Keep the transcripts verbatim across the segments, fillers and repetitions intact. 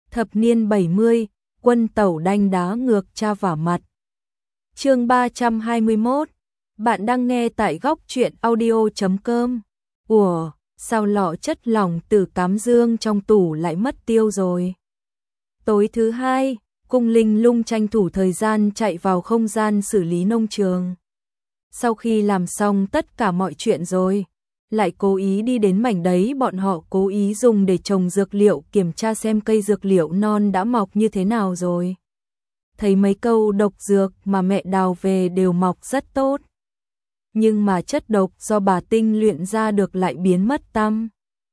Thập niên bảy mươi, quân tẩu đanh đá ngược cha vả mặt. Chương ba trăm hai mươi mốt. Bạn đang nghe tại góc truyện audio chấm com. Ủa, sao lọ chất lỏng từ cám dương trong tủ lại mất tiêu rồi? Tối thứ hai, Cung Linh Lung tranh thủ thời gian chạy vào không gian xử lý nông trường. Sau khi làm xong tất cả mọi chuyện rồi, lại cố ý đi đến mảnh đấy bọn họ cố ý dùng để trồng dược liệu, kiểm tra xem cây dược liệu non đã mọc như thế nào rồi. Thấy mấy câu độc dược mà mẹ đào về đều mọc rất tốt. Nhưng mà chất độc do bà tinh luyện ra được lại biến mất tăm.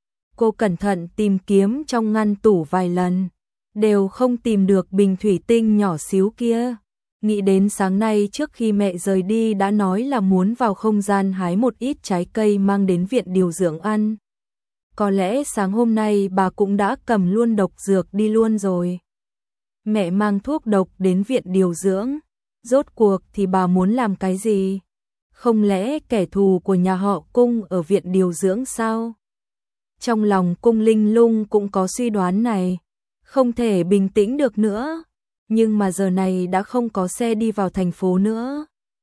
Cô cẩn thận tìm kiếm trong ngăn tủ vài lần, đều không tìm được bình thủy tinh nhỏ xíu kia. Nghĩ đến sáng nay trước khi mẹ rời đi đã nói là muốn vào không gian hái một ít trái cây mang đến viện điều dưỡng ăn. Có lẽ sáng hôm nay bà cũng đã cầm luôn độc dược đi luôn rồi. Mẹ mang thuốc độc đến viện điều dưỡng, rốt cuộc thì bà muốn làm cái gì? Không lẽ kẻ thù của nhà họ Cung ở viện điều dưỡng sao? Trong lòng Cung Linh Lung cũng có suy đoán này, không thể bình tĩnh được nữa. Nhưng mà giờ này đã không có xe đi vào thành phố nữa.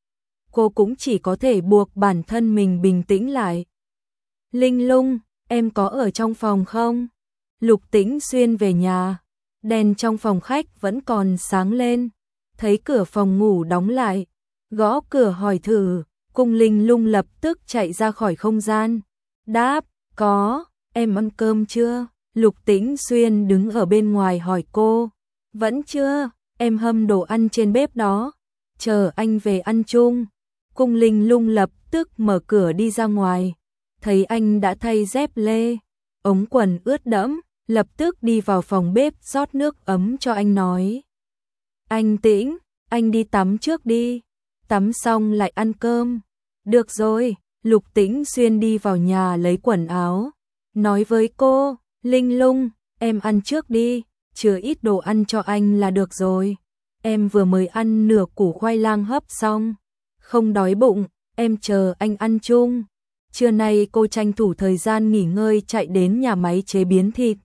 Cô cũng chỉ có thể buộc bản thân mình bình tĩnh lại. Linh Lung, em có ở trong phòng không? Lục Tĩnh Xuyên về nhà, đèn trong phòng khách vẫn còn sáng lên. Thấy cửa phòng ngủ đóng lại, gõ cửa hỏi thử, Cung Linh Lung lập tức chạy ra khỏi không gian. Đáp, có, em ăn cơm chưa? Lục Tĩnh Xuyên đứng ở bên ngoài hỏi cô. Vẫn chưa, em hâm đồ ăn trên bếp đó, chờ anh về ăn chung. Cung Linh Lung lập tức mở cửa đi ra ngoài, thấy anh đã thay dép lê, ống quần ướt đẫm, lập tức đi vào phòng bếp rót nước ấm cho anh nói. Anh Tĩnh, anh đi tắm trước đi, tắm xong lại ăn cơm. Được rồi, Lục Tĩnh Xuyên đi vào nhà lấy quần áo, nói với cô, Linh Lung, em ăn trước đi. Chừa ít đồ ăn cho anh là được rồi. Em vừa mới ăn nửa củ khoai lang hấp xong, không đói bụng, em chờ anh ăn chung. Trưa nay cô tranh thủ thời gian nghỉ ngơi chạy đến nhà máy chế biến thịt,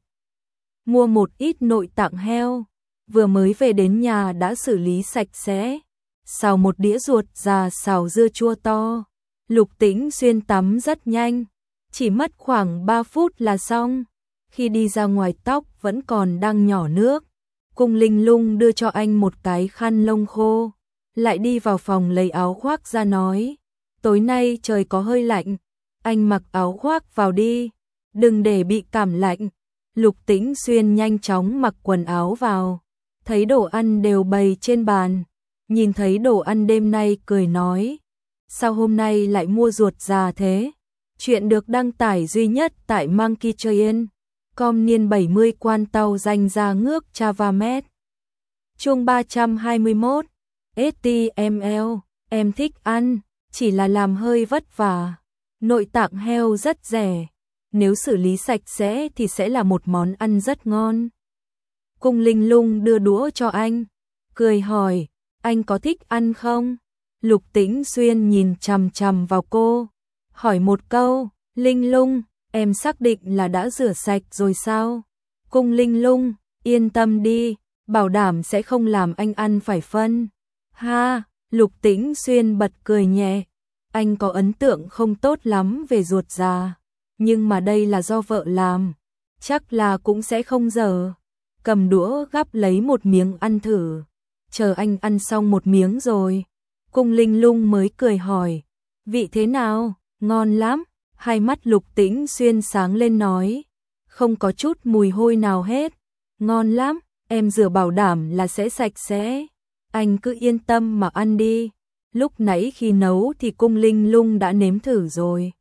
mua một ít nội tạng heo, vừa mới về đến nhà đã xử lý sạch sẽ, xào một đĩa ruột già xào dưa chua to. Lục Tĩnh Xuyên tắm rất nhanh, chỉ mất khoảng ba phút là xong. Khi đi ra ngoài tóc vẫn còn đang nhỏ nước. Cung Linh Lung đưa cho anh một cái khăn lông khô, lại đi vào phòng lấy áo khoác ra nói, tối nay trời có hơi lạnh, anh mặc áo khoác vào đi, đừng để bị cảm lạnh. Lục Tĩnh Xuyên nhanh chóng mặc quần áo vào, thấy đồ ăn đều bày trên bàn, nhìn thấy đồ ăn đêm nay cười nói, sao hôm nay lại mua ruột già thế? Chuyện được đăng tải duy nhất tại Monkey Train. Com niên bảy mươi quan tàu danh ra ngước Chavamet. Chương ba trăm hai mươi mốt. ét tê em lờ, em thích ăn, chỉ là làm hơi vất vả. Nội tạng heo rất rẻ, nếu xử lý sạch sẽ thì sẽ là một món ăn rất ngon. Cung Linh Lung đưa đũa cho anh, cười hỏi, anh có thích ăn không? Lục Tĩnh Xuyên nhìn chằm chằm vào cô, hỏi một câu, Linh Lung, em xác định là đã rửa sạch rồi sao? Cung Linh Lung, yên tâm đi, bảo đảm sẽ không làm anh ăn phải phân. Ha, Lục Tĩnh Xuyên bật cười nhẹ, anh có ấn tượng không tốt lắm về ruột già, nhưng mà đây là do vợ làm, chắc là cũng sẽ không dở. Cầm đũa gắp lấy một miếng ăn thử, chờ anh ăn xong một miếng rồi. Cung Linh Lung mới cười hỏi, vị thế nào? Ngon lắm. Hai mắt Lục Tĩnh Xuyên sáng lên nói, không có chút mùi hôi nào hết, ngon lắm, em rửa bảo đảm là sẽ sạch sẽ, anh cứ yên tâm mà ăn đi. Lúc nãy khi nấu thì Cung Linh Lung đã nếm thử rồi,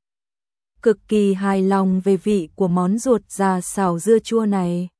cực kỳ hài lòng về vị của món ruột già xào dưa chua này.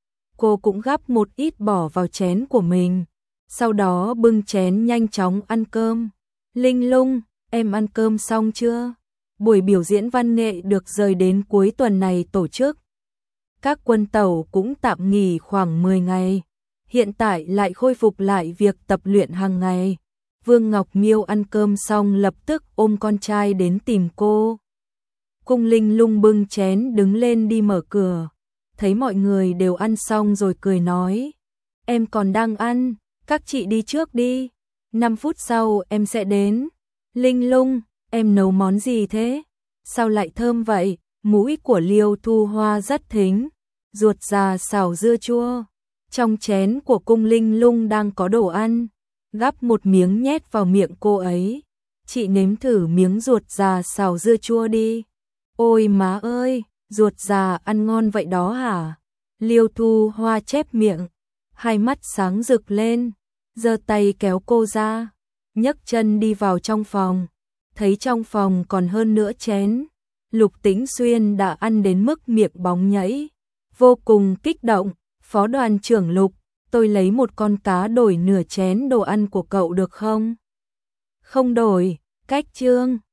Cô cũng gắp một ít bỏ vào chén của mình, sau đó bưng chén nhanh chóng ăn cơm. Linh Lung, em ăn cơm xong chưa? Buổi biểu diễn văn nghệ được rời đến cuối tuần này tổ chức. Các quân tàu cũng tạm nghỉ khoảng mười ngày. Hiện tại lại khôi phục lại việc tập luyện hàng ngày. Vương Ngọc Miêu ăn cơm xong lập tức ôm con trai đến tìm cô. Cung Linh Lung bưng chén đứng lên đi mở cửa. thấy mọi người đều ăn xong rồi cười nói, em còn đang ăn, các chị đi trước đi, năm phút sau em sẽ đến. Linh Lung, em nấu món gì thế? Sao lại thơm vậy? Mũi của Liêu Thu Hoa rất thính, ruột già xào dưa chua. Trong chén của cung Linh Lung đang có đồ ăn, gắp một miếng nhét vào miệng cô ấy. Chị nếm thử miếng ruột già xào dưa chua đi. Ôi má ơi, ruột già ăn ngon vậy đó hả? Liêu Thu Hoa chép miệng, hai mắt sáng rực lên, giơ tay kéo cô ra, nhấc chân đi vào trong phòng. Thấy trong phòng còn hơn nửa chén, Lục Tĩnh Xuyên đã ăn đến mức miệng bóng nhảy, vô cùng kích động. Phó đoàn trưởng Lục, tôi lấy một con cá đổi nửa chén đồ ăn của cậu được không? Không đổi, cách trương.